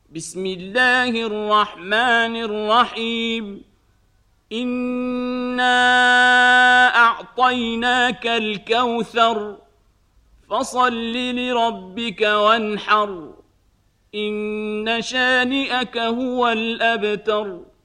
بسم الله الرحمن الرحيم إنا أعطيناك الكوثر فصل لربك وانحر إن شانئك هو الأبتر.